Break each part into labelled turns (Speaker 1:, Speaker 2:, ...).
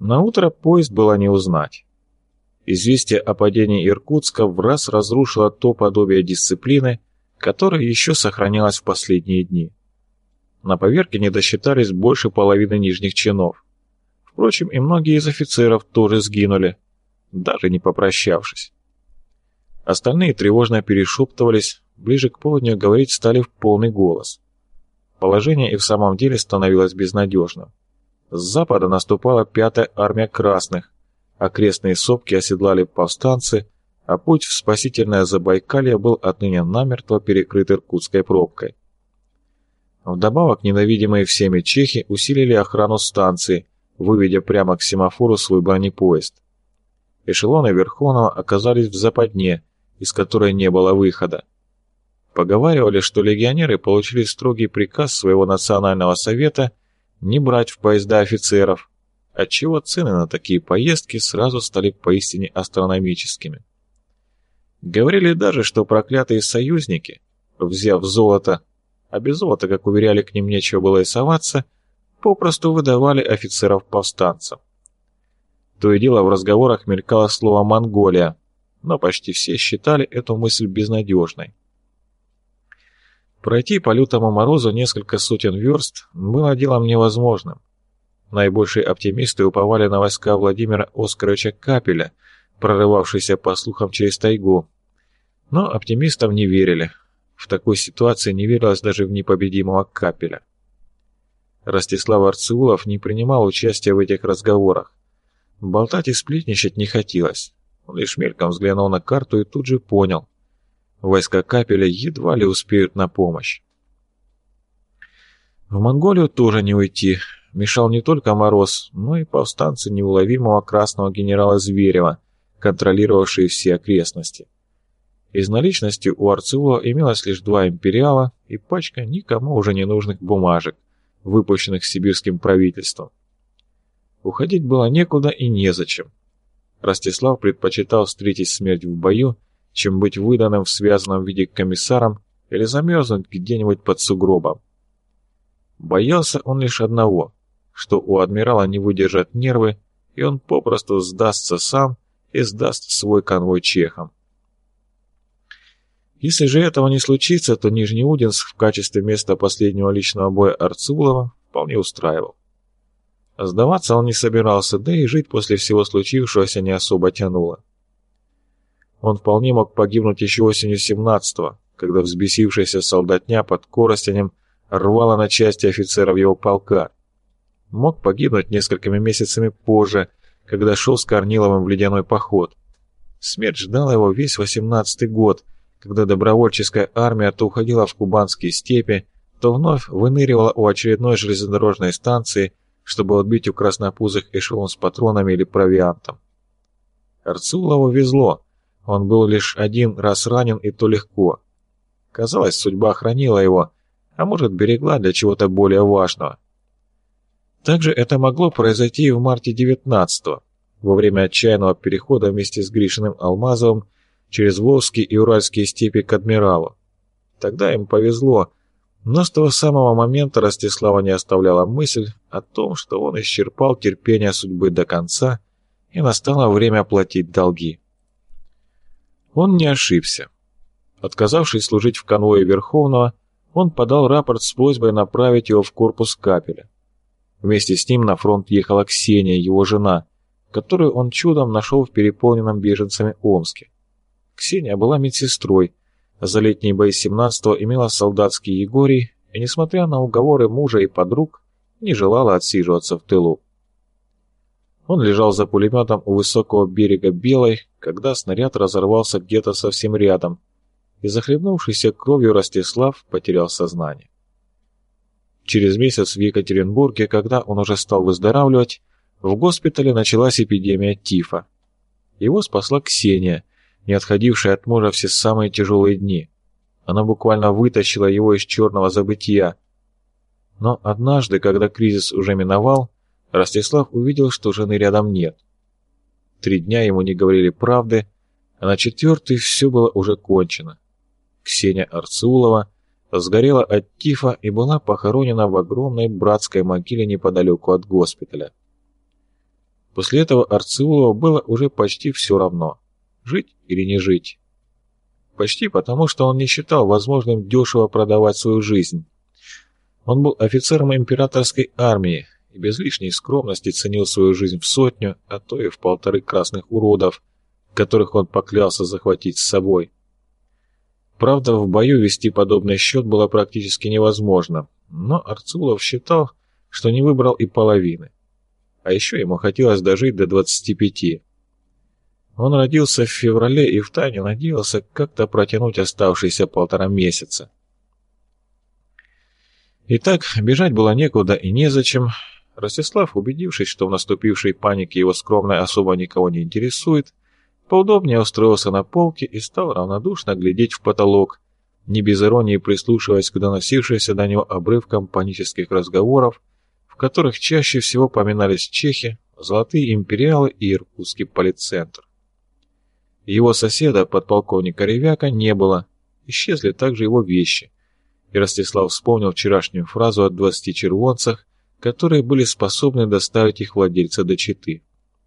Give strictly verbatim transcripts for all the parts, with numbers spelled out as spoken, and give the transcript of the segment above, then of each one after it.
Speaker 1: Наутро поезд было не узнать. Известие о падении Иркутска враз разрушило то подобие дисциплины, которое еще сохранялось в последние дни. На поверке не досчитались больше половины нижних чинов. Впрочем, и многие из офицеров тоже сгинули, даже не попрощавшись. Остальные тревожно перешептывались, ближе к полудню говорить стали в полный голос. Положение и в самом деле становилось безнадежным. С запада наступала пятая армия красных, окрестные сопки оседлали повстанцы, а путь в спасительное Забайкалье был отныне намертво перекрыт Иркутской пробкой. Вдобавок ненавидимые всеми чехи усилили охрану станции, выведя прямо к семафору свой бронепоезд. Эшелоны Верховного оказались в западне, из которой не было выхода. Поговаривали, что легионеры получили строгий приказ своего национального совета не брать в поезда офицеров, отчего цены на такие поездки сразу стали поистине астрономическими. Говорили даже, что проклятые союзники, взяв золото, а без золота, как уверяли, к ним нечего было и соваться, попросту выдавали офицеров повстанцам. То и дело в разговорах мелькало слово «Монголия», но почти все считали эту мысль безнадежной. Пройти по лютому морозу несколько сотен верст было делом невозможным. Наибольшие оптимисты уповали на войска Владимира Оскаровича Капеля, прорывавшиеся по слухам через тайгу. Но оптимистам не верили. В такой ситуации не верилось даже в непобедимого Капеля. Ростислав Арцеулов не принимал участия в этих разговорах. Болтать и сплетничать не хотелось. Он лишь мельком взглянул на карту и тут же понял. Войска Капеля едва ли успеют на помощь. В Монголию тоже не уйти. Мешал не только мороз, но и повстанцы неуловимого красного генерала Зверева, контролировавшие все окрестности. Из наличности у Арцеулова имелось лишь два империала и пачка никому уже не нужных бумажек, выпущенных сибирским правительством. Уходить было некуда и незачем. Ростислав предпочитал встретить смерть в бою, чем быть выданным в связанном виде комиссаром или замерзнуть где-нибудь под сугробом. Боялся он лишь одного, что у адмирала не выдержат нервы, и он попросту сдастся сам и сдаст свой конвой чехам. Если же этого не случится, то Нижнеудинск в качестве места последнего личного боя Арцеулова вполне устраивал. Сдаваться он не собирался, да и жить после всего случившегося не особо тянуло. Он вполне мог погибнуть еще осенью семнадцатого, когда взбесившаяся солдатня под Коростенем рвала на части офицеров его полка. Мог погибнуть несколькими месяцами позже, когда шел с Корниловым в ледяной поход. Смерть ждала его весь восемнадцатый год, когда добровольческая армия то уходила в кубанские степи, то вновь выныривала у очередной железнодорожной станции, чтобы отбить у краснопузых эшелон с патронами или провиантом. Арцеулову везло, он был лишь один раз ранен и то легко. Казалось, судьба хранила его, а может берегла для чего-то более важного. Также это могло произойти и в марте девятнадцатого, во время отчаянного перехода вместе с Гришиным Алмазовым через Волжские и Уральские степи к адмиралу. Тогда им повезло, но с того самого момента Ростислава не оставляла мысль о том, что он исчерпал терпение судьбы до конца, и настало время платить долги. Он не ошибся. Отказавшись служить в конвое Верховного, он подал рапорт с просьбой направить его в корпус Капеля. Вместе с ним на фронт ехала Ксения, его жена, которую он чудом нашел в переполненном беженцами Омске. Ксения была медсестрой, за летние бои семнадцатого имела солдатский егорий и, несмотря на уговоры мужа и подруг, не желала отсиживаться в тылу. Он лежал за пулеметом у высокого берега Белой, когда снаряд разорвался где-то совсем рядом, и захлебнувшийся кровью Ростислав потерял сознание. Через месяц в Екатеринбурге, когда он уже стал выздоравливать, в госпитале началась эпидемия тифа. Его спасла Ксения, не отходившая от мужа все самые тяжелые дни. Она буквально вытащила его из черного забытия. Но однажды, когда кризис уже миновал, Ростислав увидел, что жены рядом нет. Три дня ему не говорили правды, а на четвертый все было уже кончено. Ксения Арцеулова сгорела от тифа и была похоронена в огромной братской могиле неподалеку от госпиталя. После этого Арцеулову было уже почти все равно, жить или не жить. Почти потому, что он не считал возможным дешево продавать свою жизнь. Он был офицером императорской армии и без лишней скромности ценил свою жизнь в сотню, а то и в полторы красных уродов, которых он поклялся захватить с собой. Правда, в бою вести подобный счет было практически невозможно, но Арцулов считал, что не выбрал и половины. А еще ему хотелось дожить до двадцати пяти. Он родился в феврале и втайне надеялся как-то протянуть оставшиеся полтора месяца. Итак, бежать было некуда и незачем. Ростислав, убедившись, что в наступившей панике его скромная особа никого не интересует, поудобнее устроился на полке и стал равнодушно глядеть в потолок, не без иронии прислушиваясь к доносившимся до него обрывкам панических разговоров, в которых чаще всего поминались чехи, золотые империалы и иркутский полицентр. Его соседа, подполковника Ревяка, не было, исчезли также его вещи, и Ростислав вспомнил вчерашнюю фразу о двадцати червонцах, которые были способны доставить их владельца до Читы.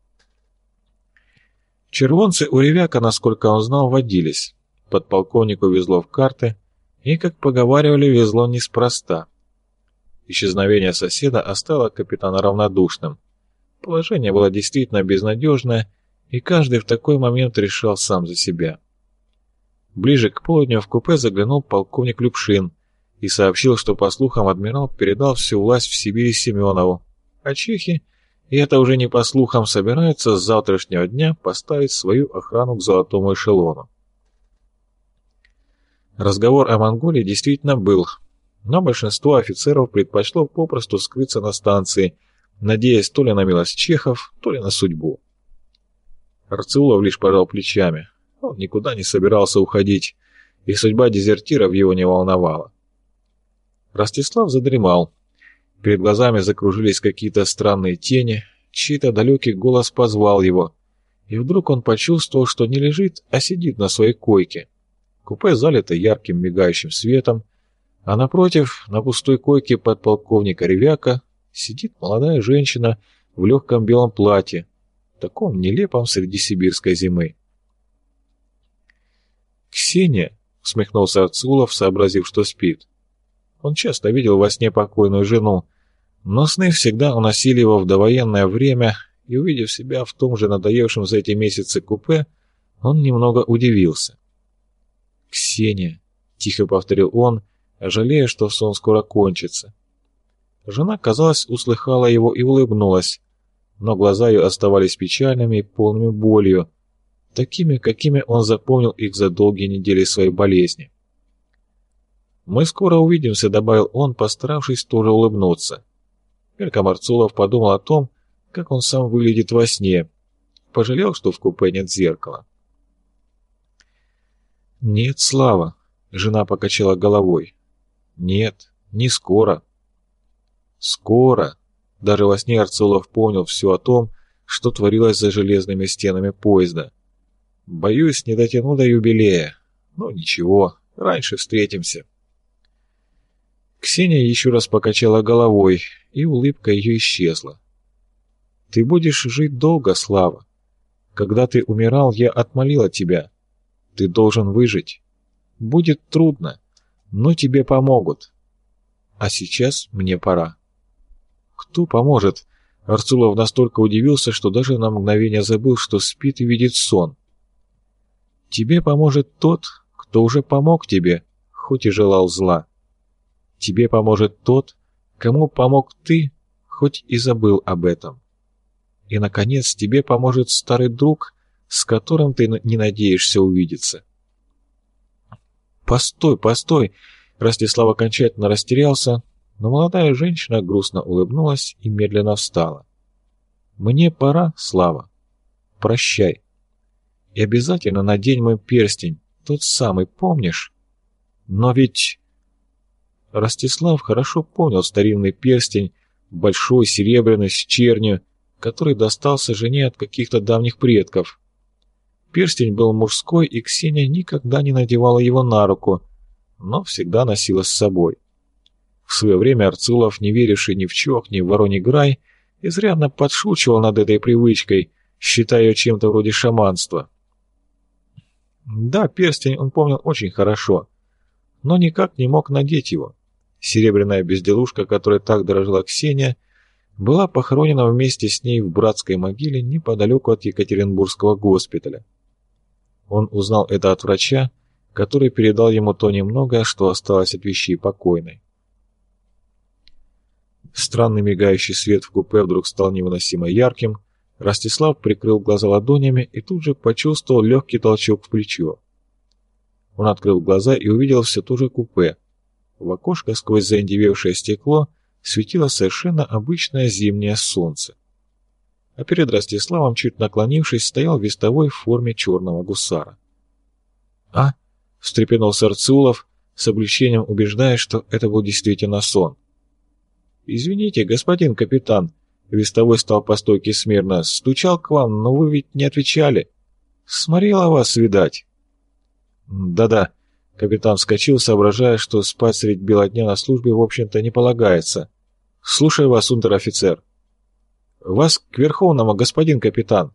Speaker 1: Червонцы у Ревяка, насколько он знал, водились. Подполковнику везло в карты, и, как поговаривали, везло неспроста. Исчезновение соседа оставило капитана равнодушным. Положение было действительно безнадежное, и каждый в такой момент решал сам за себя. Ближе к полудню в купе заглянул полковник Любшин и сообщил, что, по слухам, адмирал передал всю власть в Сибири Семенову, а чехи, и это уже не по слухам, собираются с завтрашнего дня поставить свою охрану к золотому эшелону. Разговор о Монголии действительно был, но большинство офицеров предпочло попросту скрыться на станции, надеясь то ли на милость чехов, то ли на судьбу. Арцеулов лишь пожал плечами. Он никуда не собирался уходить, и судьба дезертиров его не волновала. Ростислав задремал. Перед глазами закружились какие-то странные тени, чей-то далекий голос позвал его, и вдруг он почувствовал, что не лежит, а сидит на своей койке. Купе залито ярким мигающим светом, а напротив, на пустой койке подполковника Ревяка, сидит молодая женщина в легком белом платье, таком нелепом среди сибирской зимы. «Ксения!» — усмехнулся Арцулов, сообразив, что спит. Он часто видел во сне покойную жену, но сны всегда уносили его в довоенное время, и, увидев себя в том же надоевшем за эти месяцы купе, он немного удивился. «Ксения!» — тихо повторил он, жалея, что сон скоро кончится. Жена, казалось, услыхала его и улыбнулась, но глаза ее оставались печальными и полными болью, такими, какими он запомнил их за долгие недели своей болезни. «Мы скоро увидимся», — добавил он, постаравшись тоже улыбнуться. Мельком Арцулов подумал о том, как он сам выглядит во сне, пожалел, что в купе нет зеркала. «Нет, Слава», — жена покачала головой. «Нет, не скоро». «Скоро», — даже во сне Арцулов помнил все о том, что творилось за железными стенами поезда. «Боюсь, не дотяну до юбилея. Но ничего, раньше встретимся». Ксения еще раз покачала головой, и улыбка ее исчезла. «Ты будешь жить долго, Слава. Когда ты умирал, я отмолила тебя. Ты должен выжить. Будет трудно, но тебе помогут. А сейчас мне пора». «Кто поможет?» Арцулов настолько удивился, что даже на мгновение забыл, что спит и видит сон. «Тебе поможет тот, кто уже помог тебе, хоть и желал зла. Тебе поможет тот, кому помог ты, хоть и забыл об этом. И, наконец, тебе поможет старый друг, с которым ты не надеешься увидеться». «Постой, постой!» Ростислав окончательно растерялся, но молодая женщина грустно улыбнулась и медленно встала. «Мне пора, Слава. Прощай. И обязательно надень мой перстень, тот самый, помнишь? Но ведь...» Ростислав хорошо помнил старинный перстень, большой, серебряный, с чернью, который достался жене от каких-то давних предков. Перстень был мужской, и Ксения никогда не надевала его на руку, но всегда носила с собой. В свое время Арцулов, не веривший ни в чох, ни в Вороний Грай, изрядно подшучивал над этой привычкой, считая ее чем-то вроде шаманства. Да, перстень он помнил очень хорошо, но никак не мог надеть его. Серебряная безделушка, которой так дорожила Ксения, была похоронена вместе с ней в братской могиле неподалеку от Екатеринбургского госпиталя. Он узнал это от врача, который передал ему то немногое, что осталось от вещей покойной. Странный мигающий свет в купе вдруг стал невыносимо ярким. Ростислав прикрыл глаза ладонями и тут же почувствовал легкий толчок в плечо. Он открыл глаза и увидел все то же купе. В окошко сквозь заиндевевшее стекло светило совершенно обычное зимнее солнце. А перед Ростиславом, чуть наклонившись, стоял вестовой в форме черного гусара. «А?» — встрепенулся Арцулов, с облегчением убеждаясь, что это был действительно сон. «Извините, господин капитан», — вестовой стал по стойке смирно, — «стучал к вам, но вы ведь не отвечали. Сморила вас, видать». «Да-да», — капитан вскочил, соображая, что спать средь бела дня на службе, в общем-то, не полагается. «Слушаю вас, унтер-офицер». «Вас к Верховному, господин капитан».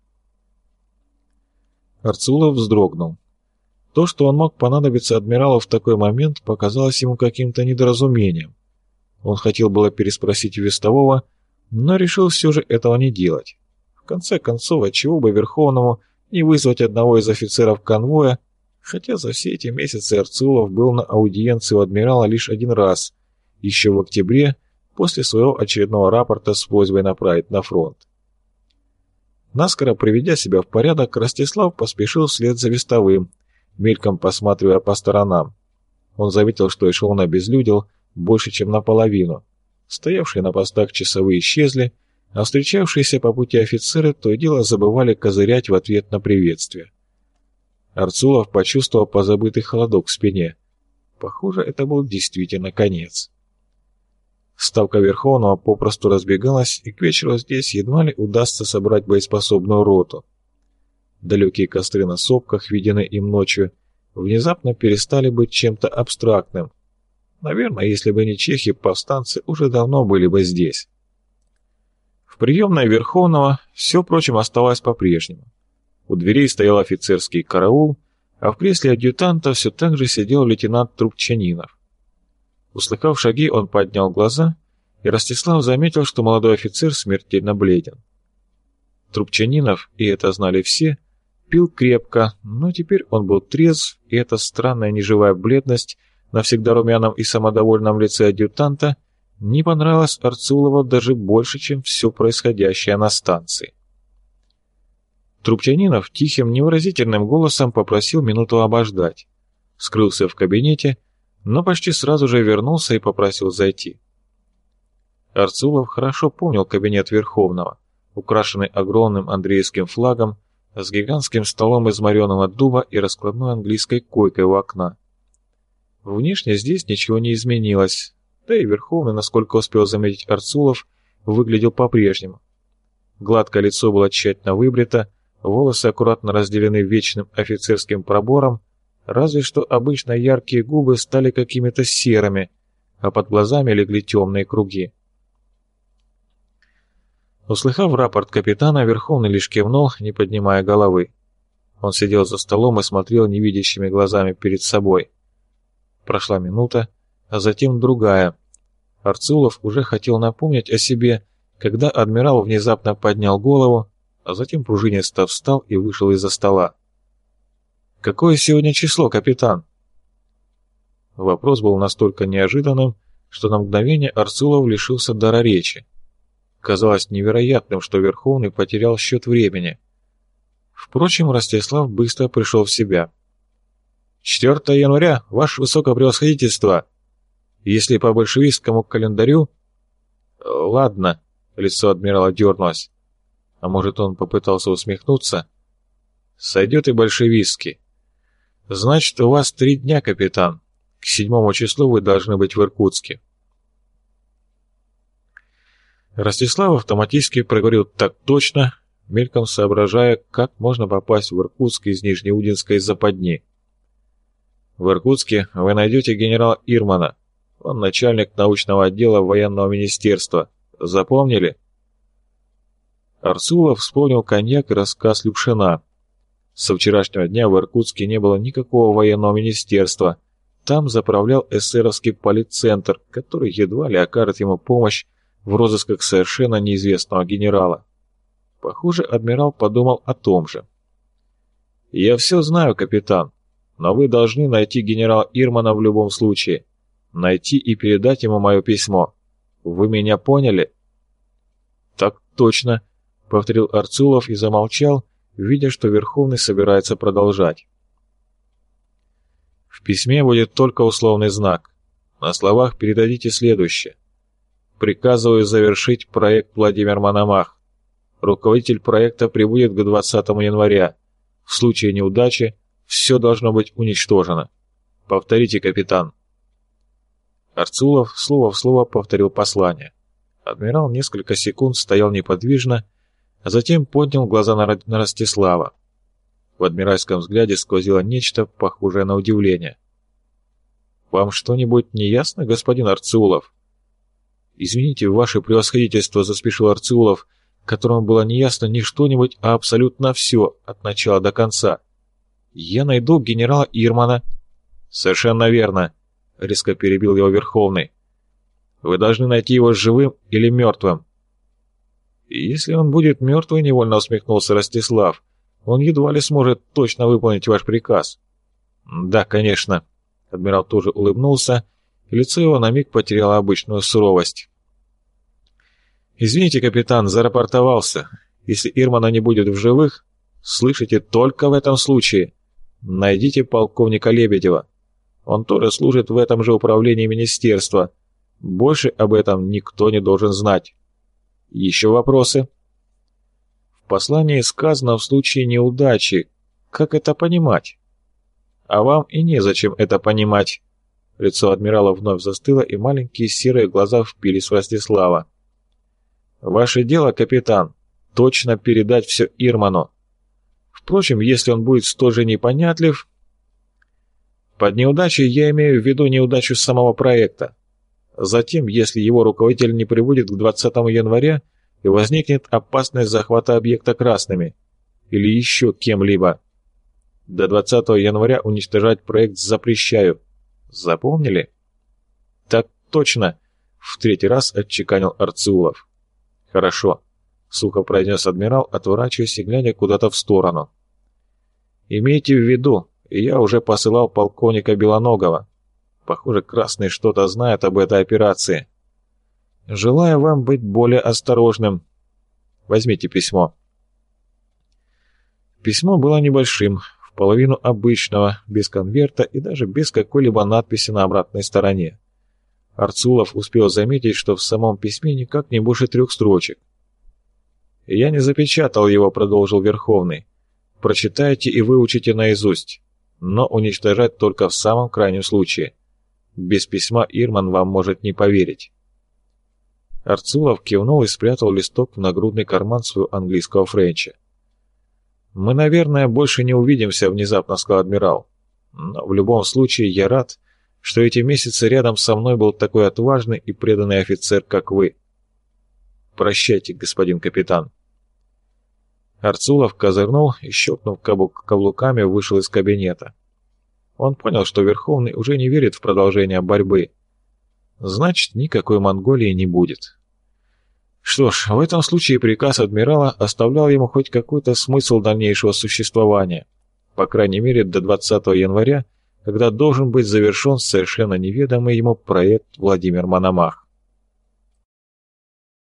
Speaker 1: Арцулов вздрогнул. То, что он мог понадобиться адмиралу в такой момент, показалось ему каким-то недоразумением. Он хотел было переспросить вестового, но решил все же этого не делать. В конце концов, отчего бы Верховному не вызвать одного из офицеров конвоя, хотя за все эти месяцы Арцулов был на аудиенции у адмирала лишь один раз, еще в октябре, после своего очередного рапорта с просьбой направить на фронт. Наскоро приведя себя в порядок, Ростислав поспешил вслед за вестовым, мельком посматривая по сторонам. Он заметил, что эшелон обезлюдил больше, чем наполовину. Стоявшие на постах часовые исчезли, а встречавшиеся по пути офицеры то и дело забывали козырять в ответ на приветствие. Арцулов почувствовал позабытый холодок в спине. Похоже, это был действительно конец. Ставка Верховного попросту разбегалась, и к вечеру здесь едва ли удастся собрать боеспособную роту. Далекие костры на сопках, виденные им ночью, внезапно перестали быть чем-то абстрактным. Наверное, если бы не чехи, повстанцы уже давно были бы здесь. В приемной Верховного все, впрочем, оставалось по-прежнему. У дверей стоял офицерский караул, а в кресле адъютанта все так же сидел лейтенант Трубчанинов. Услыхав шаги, он поднял глаза, и Ростислав заметил, что молодой офицер смертельно бледен. Трубчанинов, и это знали все, пил крепко, но теперь он был трезв, и эта странная неживая бледность на всегда румяном и самодовольном лице адъютанта не понравилась Арцулову даже больше, чем все происходящее на станции. Трубчанинов тихим, невыразительным голосом попросил минуту обождать, скрылся в кабинете, но почти сразу же вернулся и попросил зайти. Арцулов хорошо помнил кабинет Верховного, украшенный огромным андреевским флагом, с гигантским столом из мореного дуба и раскладной английской койкой у окна. Внешне здесь ничего не изменилось, да и Верховный, насколько успел заметить Арцулов, выглядел по-прежнему. Гладкое лицо было тщательно выбрито, волосы аккуратно разделены вечным офицерским пробором, разве что обычно яркие губы стали какими-то серыми, а под глазами легли темные круги. Услыхав рапорт капитана, Верховный лишь кивнул, не поднимая головы. Он сидел за столом и смотрел невидящими глазами перед собой. Прошла минута, а затем другая. Арцулов уже хотел напомнить о себе, когда адмирал внезапно поднял голову, а затем пружинисто встал и вышел из-за стола. «Какое сегодня число, капитан?» Вопрос был настолько неожиданным, что на мгновение Арцулов лишился дара речи. Казалось невероятным, что Верховный потерял счет времени. Впрочем, Ростислав быстро пришел в себя. четвёртого января, ваше высокопревосходительство. Если по большевистскому календарю...» «Ладно», — лицо адмирала дернулось. А может, он попытался усмехнуться? «Сойдет и большевистский. Значит, у вас три дня, капитан. К седьмому числу вы должны быть в Иркутске». Ростислав автоматически проговорил так точно, мельком соображая, как можно попасть в Иркутск из Нижнеудинской западни. «В Иркутске вы найдете генерала Ирмана. Он начальник научного отдела военного министерства. Запомнили?» Арцулов вспомнил коньяк и рассказ Люкшина. Со вчерашнего дня в Иркутске не было никакого военного министерства. Там заправлял эсеровский политцентр, который едва ли окажет ему помощь в розысках совершенно неизвестного генерала. Похоже, адмирал подумал о том же. «Я все знаю, капитан, но вы должны найти генерала Ирмана в любом случае. Найти и передать ему мое письмо. Вы меня поняли?» «Так точно», — повторил Арцулов и замолчал, видя, что Верховный собирается продолжать. «В письме будет только условный знак. На словах передадите следующее. Приказываю завершить проект Владимир Мономах. Руководитель проекта прибудет к двадцатому января. В случае неудачи все должно быть уничтожено. Повторите, капитан». Арцулов слово в слово повторил послание. Адмирал несколько секунд стоял неподвижно, а затем поднял глаза на, на Ростислава. В адмиральском взгляде сквозило нечто похожее на удивление. «Вам что-нибудь не ясно, господин Арцулов?» «Извините, ваше превосходительство», — заспешил Арцулов, которому было не ясно не что-нибудь, а абсолютно все, от начала до конца. «Я найду генерала Ирмана». «Совершенно верно», — резко перебил его Верховный. «Вы должны найти его живым или мертвым». «Если он будет мертвый», — невольно усмехнулся Ростислав, «он едва ли сможет точно выполнить ваш приказ». «Да, конечно», — адмирал тоже улыбнулся, и лицо его на миг потеряло обычную суровость. «Извините, капитан, зарапортовался. Если Ирмана не будет в живых, слышите, только в этом случае. Найдите полковника Лебедева. Он тоже служит в этом же управлении министерства. Больше об этом никто не должен знать. Еще вопросы?» «В послании сказано в случае неудачи. Как это понимать?» «А вам и незачем это понимать». Лицо адмирала вновь застыло, и маленькие серые глаза впились в Ростислава. «Ваше дело, капитан, точно передать все Ирману. Впрочем, если он будет столь же непонятлив...» «Под неудачей я имею в виду неудачу самого проекта. Затем, если его руководитель не прибудет к двадцатому января, и возникнет опасность захвата объекта красными или еще кем-либо. До двадцатого января уничтожать проект запрещаю. Запомнили?» «Так точно», — в третий раз отчеканил Арцулов. «Хорошо», — сухо произнес адмирал, отворачиваясь и глядя куда-то в сторону. «Имейте в виду, я уже посылал полковника Белоногова. Похоже, красные что-то знают об этой операции. Желаю вам быть более осторожным. Возьмите письмо». Письмо было небольшим, в половину обычного, без конверта и даже без какой-либо надписи на обратной стороне. Арцулов успел заметить, что в самом письме никак не больше трех строчек. «Я не запечатал его», — продолжил Верховный. «Прочитайте и выучите наизусть, но уничтожать только в самом крайнем случае. Без письма Ирман вам может не поверить». Арцулов кивнул и спрятал листок в нагрудный карман своего английского френча. «Мы, наверное, больше не увидимся», — внезапно сказал адмирал. «Но в любом случае я рад, что эти месяцы рядом со мной был такой отважный и преданный офицер, как вы. Прощайте, господин капитан». Арцулов козырнул и, щелкнув каблуками, вышел из кабинета. Он понял, что Верховный уже не верит в продолжение борьбы. Значит, никакой Монголии не будет. Что ж, в этом случае приказ адмирала оставлял ему хоть какой-то смысл дальнейшего существования, по крайней мере до двадцатого января, когда должен быть завершен совершенно неведомый ему проект Владимир Мономах.